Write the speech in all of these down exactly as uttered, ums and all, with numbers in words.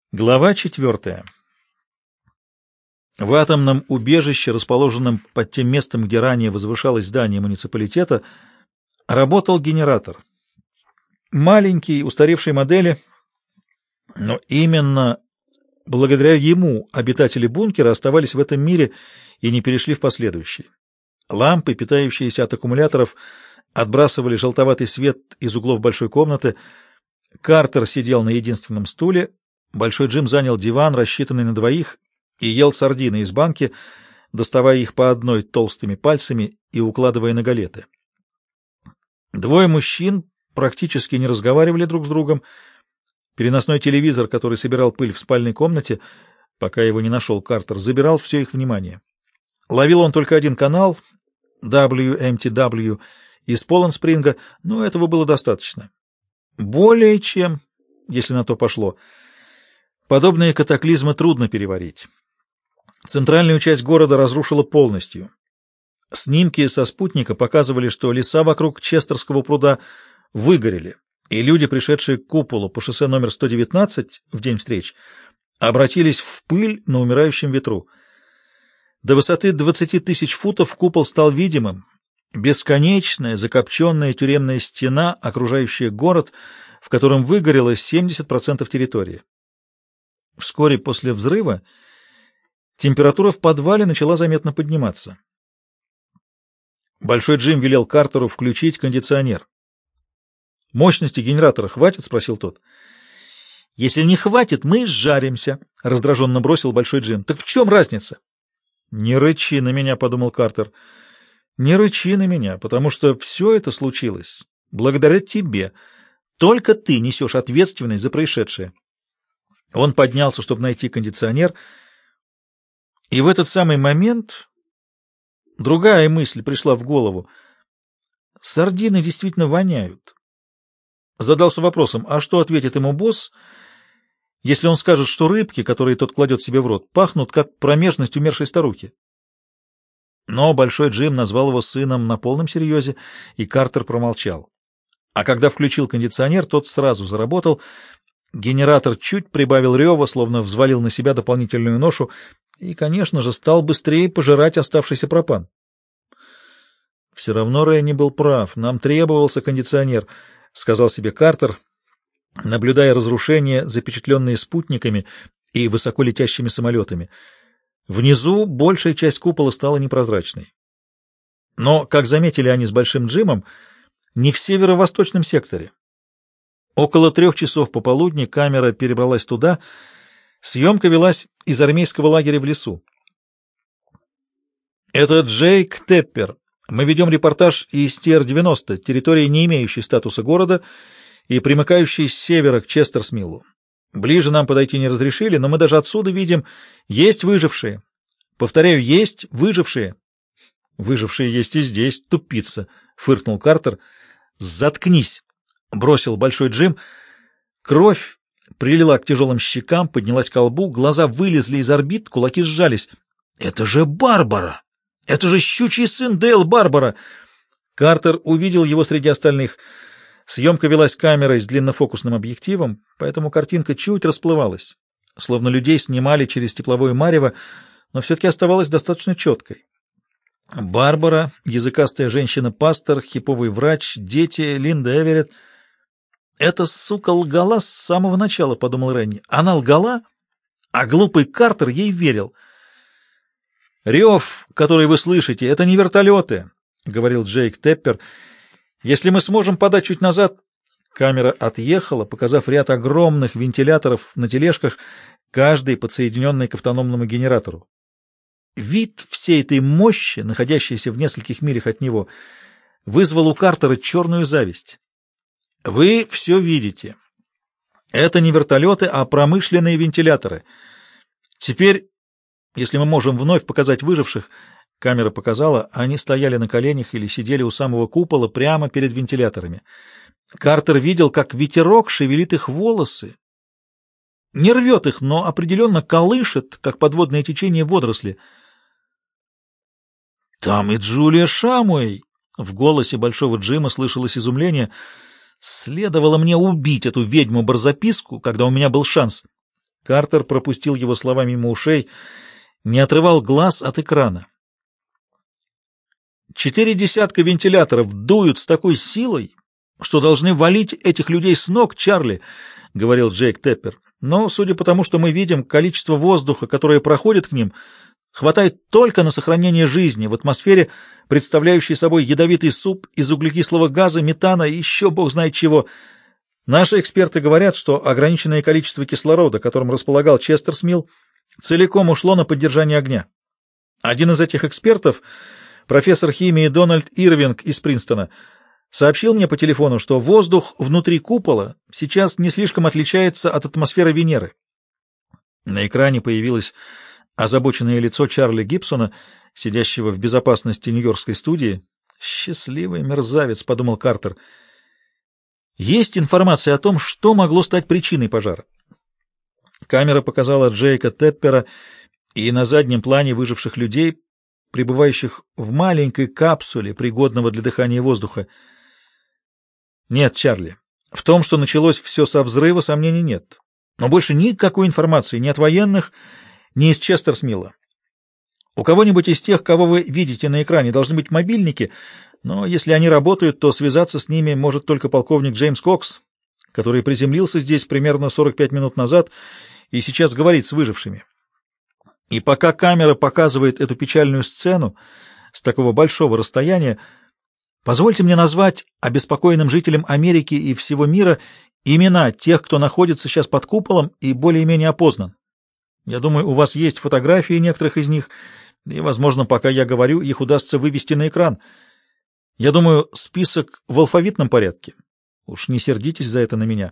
Глава четвертая. В атомном убежище, расположенном под тем местом, где ранее возвышалось здание муниципалитета, работал генератор. Маленький, устаревшей модели, но именно благодаря ему обитатели бункера оставались в этом мире и не перешли в последующий. Лампы, питающиеся от аккумуляторов, отбрасывали желтоватый свет из углов большой комнаты. Картер сидел на единственном стуле. Большой Джим занял диван, рассчитанный на двоих, и ел сардины из банки, доставая их по одной толстыми пальцами и укладывая на галеты. Двое мужчин практически не разговаривали друг с другом. Переносной телевизор, который собирал пыль в спальной комнате, пока его не нашел Картер, забирал все их внимание. Ловил он только один канал, дабл ю эм ти дабл ю, из Поланд-Спринга, но этого было достаточно. Более чем, если на то пошло. Подобные катаклизмы трудно переварить. Центральную часть города разрушило полностью. Снимки со спутника показывали, что леса вокруг Честерского пруда выгорели, и люди, пришедшие к куполу по шоссе номер сто девятнадцать в день встреч, обратились в пыль на умирающем ветру. До высоты двадцати тысяч футов купол стал видимым. Бесконечная закопченная тюремная стена, окружающая город, в котором выгорело семьдесят процентов территории. Вскоре после взрыва температура в подвале начала заметно подниматься. Большой Джим велел Картеру включить кондиционер. «Мощности генератора хватит?» — спросил тот. «Если не хватит, мы изжаримся», — раздраженно бросил Большой Джим. «Так в чем разница?» «Не рычи на меня», — подумал Картер. «Не рычи на меня, потому что все это случилось благодаря тебе. Только ты несешь ответственность за происшедшее». Он поднялся, чтобы найти кондиционер, и в этот самый момент другая мысль пришла в голову. Сардины действительно воняют. Задался вопросом, а что ответит ему босс, если он скажет, что рыбки, которые тот кладет себе в рот, пахнут, как промежность умершей старухи? Но Большой Джим назвал его сыном на полном серьезе, и Картер промолчал. А когда включил кондиционер, тот сразу заработал. Генератор чуть прибавил рева, словно взвалил на себя дополнительную ношу, и, конечно же, стал быстрее пожирать оставшийся пропан. «Все равно Ренни был прав. Нам требовался кондиционер», — сказал себе Картер, наблюдая разрушения, запечатленные спутниками и высоколетящими самолетами. Внизу большая часть купола стала непрозрачной. Но, как заметили они с Большим Джимом, не в северо-восточном секторе. Около трех часов пополудни камера перебралась туда. Съемка велась из армейского лагеря в лесу. «Это Джейк Теппер. Мы ведем репортаж из Ти Ар девяносто, территории, не имеющей статуса города и примыкающей с севера к Честерсмиллу. Ближе нам подойти не разрешили, но мы даже отсюда видим, есть выжившие. Повторяю, есть выжившие». «Выжившие есть и здесь, тупица», — фыркнул Картер. «Заткнись», — бросил Большой Джим. Кровь прилила к тяжелым щекам, поднялась к лбу, глаза вылезли из орбит, кулаки сжались. «Это же Барбара! Это же щучий сын Дейл Барбара!» Картер увидел его среди остальных. Съемка велась камерой с длиннофокусным объективом, поэтому картинка чуть расплывалась, словно людей снимали через тепловое марево, но все-таки оставалась достаточно четкой. Барбара, языкастая женщина-пастор, хиповый врач, дети, Линда Эверетт. «Эта сука лгала с самого начала», — подумал Ренни. «Она лгала, а глупый Картер ей верил». «Рев, который вы слышите, — это не вертолеты», — говорил Джейк Теппер. «Если мы сможем подать чуть назад...» Камера отъехала, показав ряд огромных вентиляторов на тележках, каждый подсоединенный к автономному генератору. Вид всей этой мощи, находящейся в нескольких милях от него, вызвал у Картера черную зависть. Вы все видите. Это не вертолеты, а промышленные вентиляторы. Теперь, если мы можем вновь показать выживших, камера показала, они стояли на коленях или сидели у самого купола прямо перед вентиляторами. Картер видел, как ветерок шевелит их волосы. Не рвет их, но определенно колышет, как подводное течение водоросли. «Там и Джулия Шамуэй!» В голосе Большого Джима слышалось изумление. «Следовало мне убить эту ведьму-барзаписку, когда у меня был шанс. Картер пропустил его слова мимо ушей, не отрывал глаз от экрана. Четыре десятка вентиляторов дуют с такой силой, что должны валить этих людей с ног, Чарли, — говорил Джейк Теппер. Но, судя по тому, что мы видим, количество воздуха, которое проходит к ним, хватает только на сохранение жизни в атмосфере, представляющей собой ядовитый суп из углекислого газа, метана и еще бог знает чего. Наши эксперты говорят, что ограниченное количество кислорода, которым располагал Честерсмилл, целиком ушло на поддержание огня. Один из этих экспертов, профессор химии Дональд Ирвинг из Принстона, сообщил мне по телефону, что воздух внутри купола сейчас не слишком отличается от атмосферы Венеры. На экране появилось озабоченное лицо Чарли Гибсона, сидящего в безопасности нью-йоркской студии. «Счастливый мерзавец», — подумал Картер. Есть информация о том, что могло стать причиной пожара. Камера показала Джейка Теппера и на заднем плане выживших людей, пребывающих в маленькой капсуле, пригодного для дыхания воздуха. Нет, Чарли, в том, что началось все со взрыва, сомнений нет. Но больше никакой информации ни от военных, ни из Честерсмилла. У кого-нибудь из тех, кого вы видите на экране, должны быть мобильники, но если они работают, то связаться с ними может только полковник Джеймс Кокс, который приземлился здесь примерно сорок пять минут назад и сейчас говорит с выжившими. И пока камера показывает эту печальную сцену с такого большого расстояния, позвольте мне назвать обеспокоенным жителям Америки и всего мира имена тех, кто находится сейчас под куполом и более-менее опознан. Я думаю, у вас есть фотографии некоторых из них, и, возможно, пока я говорю, их удастся вывести на экран. Я думаю, список в алфавитном порядке. Уж не сердитесь за это на меня.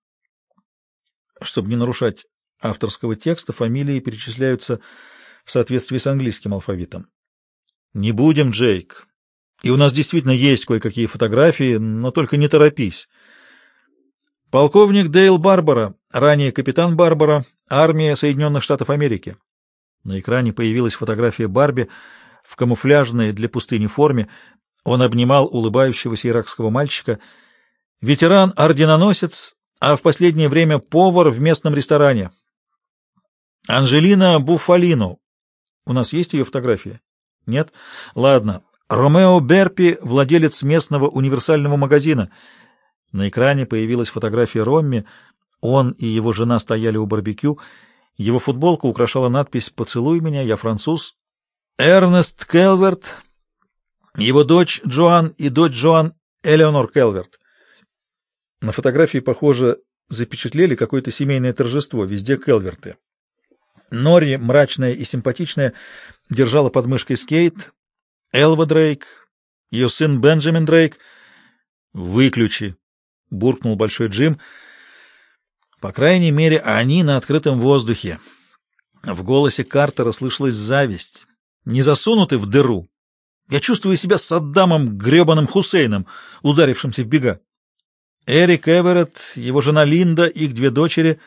Чтобы не нарушать авторского текста, фамилии перечисляются в соответствии с английским алфавитом. Не будем, Джейк. И у нас действительно есть кое-какие фотографии, но только не торопись. Полковник Дейл Барбара, ранее капитан Барбара, армия Соединенных Штатов Америки. На экране появилась фотография Барби в камуфляжной для пустыни форме. Он обнимал улыбающегося иракского мальчика. Ветеран-орденоносец, а в последнее время повар в местном ресторане. Анжелина Буффалино. У нас есть ее фотография? Нет? Ладно. Ромео Берпи, владелец местного универсального магазина. На экране появилась фотография Ромми. Он и его жена стояли у барбекю. Его футболка украшала надпись «Поцелуй меня, я француз». Эрнест Келверт, его дочь Джоан и дочь Джоан Элеонор Келверт. На фотографии, похоже, запечатлели какое-то семейное торжество, везде Келверты. Нори, мрачная и симпатичная, держала под мышкой скейт. Элва Дрейк, ее сын Бенджамин Дрейк. «Выключи», — буркнул Большой Джим. По крайней мере, они на открытом воздухе. В голосе Картера слышалась зависть. Не засунуты в дыру. Я чувствую себя Саддамом гребаным Хусейном, ударившимся в бега. Эрик Эверетт, его жена Линда, их две дочери.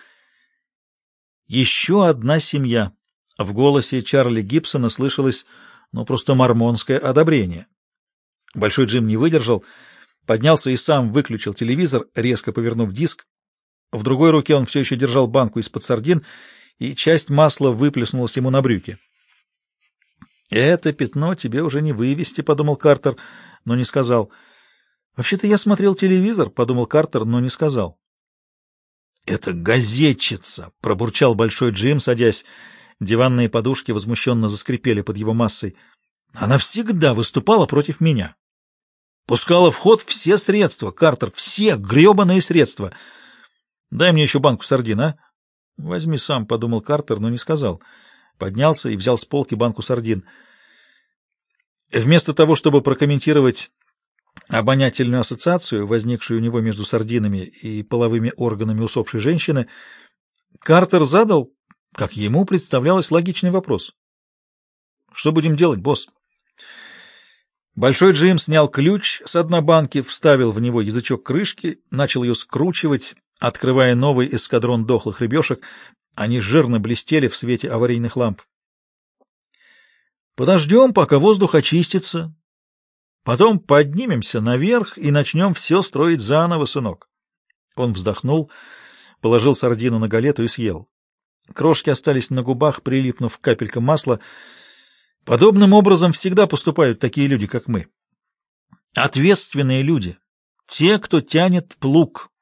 Еще одна семья. В голосе Чарли Гибсона слышалось, ну, просто мормонское одобрение. Большой Джим не выдержал, поднялся и сам выключил телевизор, резко повернув диск. В другой руке он все еще держал банку из-под сардин, и часть масла выплеснулась ему на брюки. «Это пятно тебе уже не вывести», — подумал Картер, но не сказал. «Вообще-то я смотрел телевизор», — подумал Картер, но не сказал. «Это газетчица», — пробурчал Большой Джим, садясь. Диванные подушки возмущенно заскрипели под его массой. «Она всегда выступала против меня. Пускала в ход все средства, Картер, все гребаные средства. Дай мне еще банку сардин, а?» «Возьми сам», — подумал Картер, но не сказал. Поднялся и взял с полки банку сардин. Вместо того, чтобы прокомментировать обонятельную ассоциацию, возникшую у него между сардинами и половыми органами усопшей женщины, Картер задал, как ему представлялось, логичный вопрос. «Что будем делать, босс?» Большой Джим снял ключ с дна банки, вставил в него язычок крышки, начал ее скручивать, открывая новый эскадрон дохлых рыбешек. Они жирно блестели в свете аварийных ламп. «Подождем, пока воздух очистится. Потом поднимемся наверх и начнем все строить заново, сынок». Он вздохнул, положил сардину на галету и съел. Крошки остались на губах, прилипнув к капелькам масла. Подобным образом всегда поступают такие люди, как мы. Ответственные люди. Те, кто тянет плуг.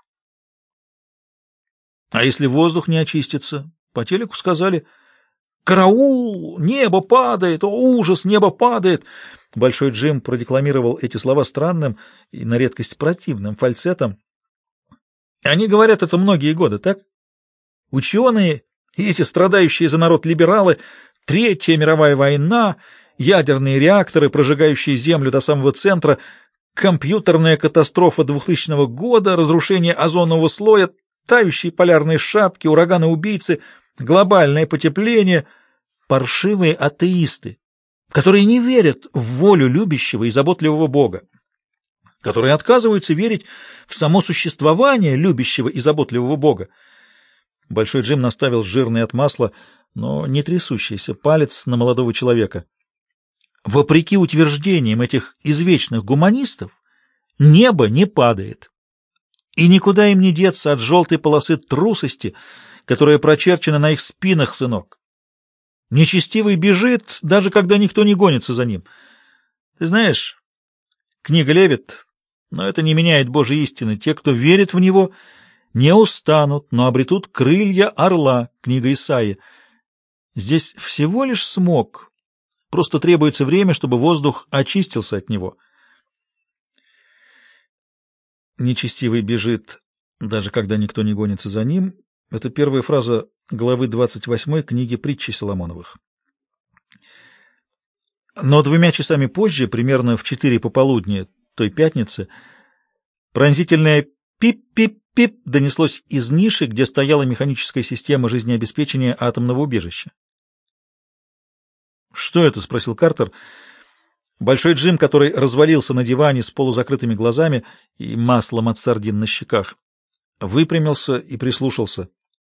А если воздух не очистится? По телеку сказали: «Караул! Небо падает! О, ужас! Небо падает!» Большой Джим продекламировал эти слова странным и на редкость противным фальцетом. Они говорят это многие годы, так? Ученые и эти страдающие за народ либералы, Третья мировая война, ядерные реакторы, прожигающие Землю до самого центра, компьютерная катастрофа двухтысячного года, разрушение озонового слоя, тающие полярные шапки, ураганы-убийцы, глобальное потепление, паршивые атеисты, которые не верят в волю любящего и заботливого Бога, которые отказываются верить в само существование любящего и заботливого Бога. Большой Джим наставил жирный от масла, но не трясущийся палец на молодого человека. Вопреки утверждениям этих извечных гуманистов, небо не падает. И никуда им не деться от желтой полосы трусости, которая прочерчена на их спинах, сынок. Нечестивый бежит, даже когда никто не гонится за ним. Ты знаешь, книга Левит, но это не меняет Божьей истины. Те, кто верит в него, не устанут, но обретут крылья орла. Книга Исаии. Здесь всего лишь смог. Просто требуется время, чтобы воздух очистился от него. Нечестивый бежит, даже когда никто не гонится за ним. Это первая фраза главы двадцать восьмой книги притчи Соломоновых. Но двумя часами позже, примерно в четыре пополудни той пятницы, пронзительное «пип-пип-пип» донеслось из ниши, где стояла механическая система жизнеобеспечения атомного убежища. «Что это?» — спросил Картер. Большой Джим, который развалился на диване с полузакрытыми глазами и маслом от сардин на щеках, выпрямился и прислушался.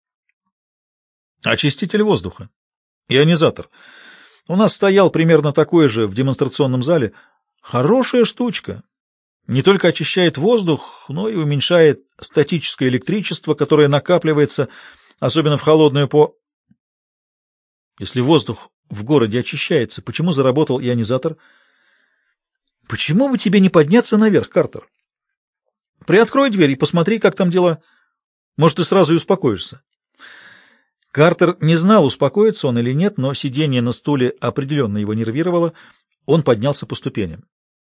«Очиститель воздуха. Ионизатор. У нас стоял примерно такой же в демонстрационном зале. Хорошая штучка. Не только очищает воздух, но и уменьшает статическое электричество, которое накапливается, особенно в холодную по... Если воздух в городе очищается, почему заработал ионизатор? Почему бы тебе не подняться наверх, Картер? Приоткрой дверь и посмотри, как там дела. Может, ты сразу и успокоишься». Картер не знал, успокоится он или нет, но сидение на стуле определенно его нервировало. Он поднялся по ступеням.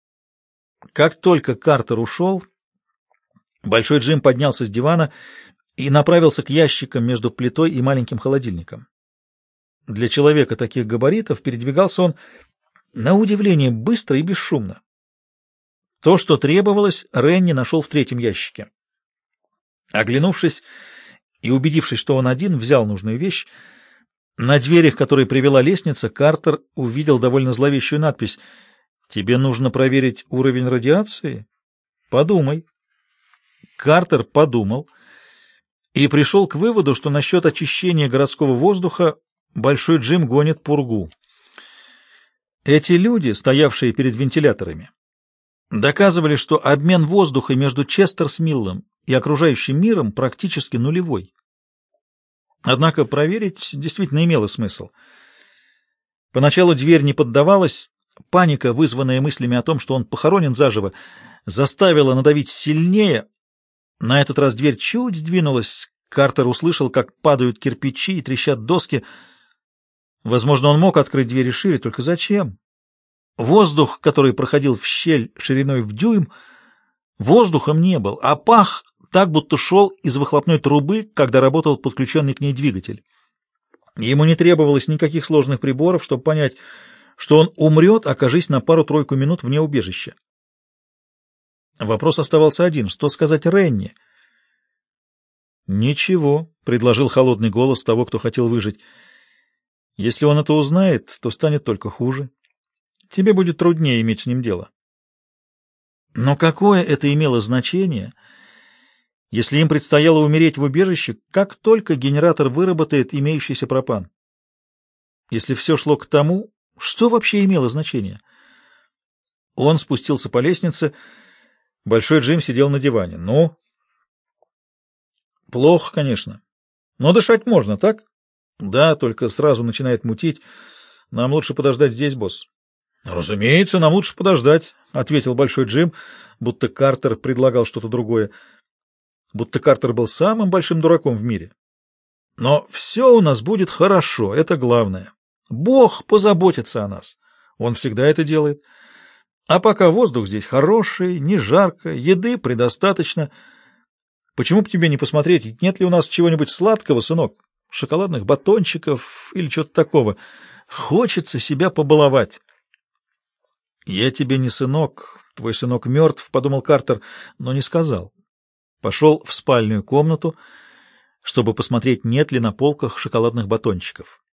Как только Картер ушел, Большой Джим поднялся с дивана и направился к ящикам между плитой и маленьким холодильником. Для человека таких габаритов передвигался он, на удивление, быстро и бесшумно. То, что требовалось, Ренни нашел в третьем ящике. Оглянувшись и убедившись, что он один, взял нужную вещь. На дверях, которые привела лестница, Картер увидел довольно зловещую надпись: «Тебе нужно проверить уровень радиации? Подумай». Картер подумал и пришел к выводу, что насчет очищения городского воздуха Большой Джим гонит пургу. Эти люди, стоявшие перед вентиляторами, доказывали, что обмен воздуха между Честерсмиллом и окружающим миром практически нулевой. Однако проверить действительно имело смысл. Поначалу дверь не поддавалась, паника, вызванная мыслями о том, что он похоронен заживо, заставила надавить сильнее. На этот раз дверь чуть сдвинулась. Картер услышал, как падают кирпичи и трещат доски. Возможно, он мог открыть двери шире, только зачем? Воздух, который проходил в щель шириной в дюйм, воздухом не был, а пах так, будто шел из выхлопной трубы, когда работал подключенный к ней двигатель. Ему не требовалось никаких сложных приборов, чтобы понять, что он умрет, окажись на пару-тройку минут вне убежища. Вопрос оставался один: что сказать Ренни? «Ничего», — предложил холодный голос того, кто хотел выжить. «Если он это узнает, то станет только хуже. Тебе будет труднее иметь с ним дело». Но какое это имело значение, если им предстояло умереть в убежище, как только генератор выработает имеющийся пропан? Если все шло к тому, что вообще имело значение? Он спустился по лестнице. Большой Джим сидел на диване. «Ну?» «Плохо, конечно. Но дышать можно, так? Да, только сразу начинает мутить. Нам лучше подождать здесь, босс. Разумеется, нам лучше подождать, ответил Большой Джим, будто Картер предлагал что-то другое. Будто Картер был самым большим дураком в мире. Но все у нас будет хорошо, это главное. Бог позаботится о нас. Он всегда это делает. А пока воздух здесь хороший, не жарко, еды предостаточно. Почему бы тебе не посмотреть, нет ли у нас чего-нибудь сладкого, сынок? Шоколадных батончиков или чего-то такого. Хочется себя побаловать. Я тебе не сынок, твой сынок мертв, — подумал Картер, но не сказал. Пошел в спальную комнату, чтобы посмотреть, нет ли на полках шоколадных батончиков.